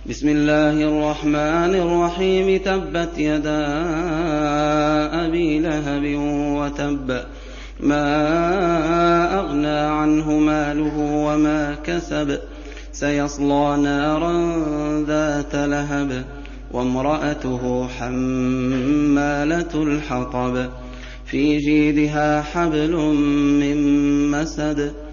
بسم الله الرحمن الرحيم تبت يدا أبي لهب وتب ما أغنى عنه ماله وما كسب سيصلى نارا ذات لهب وامرأته حمالة الحطب في جيدها حبل من مسد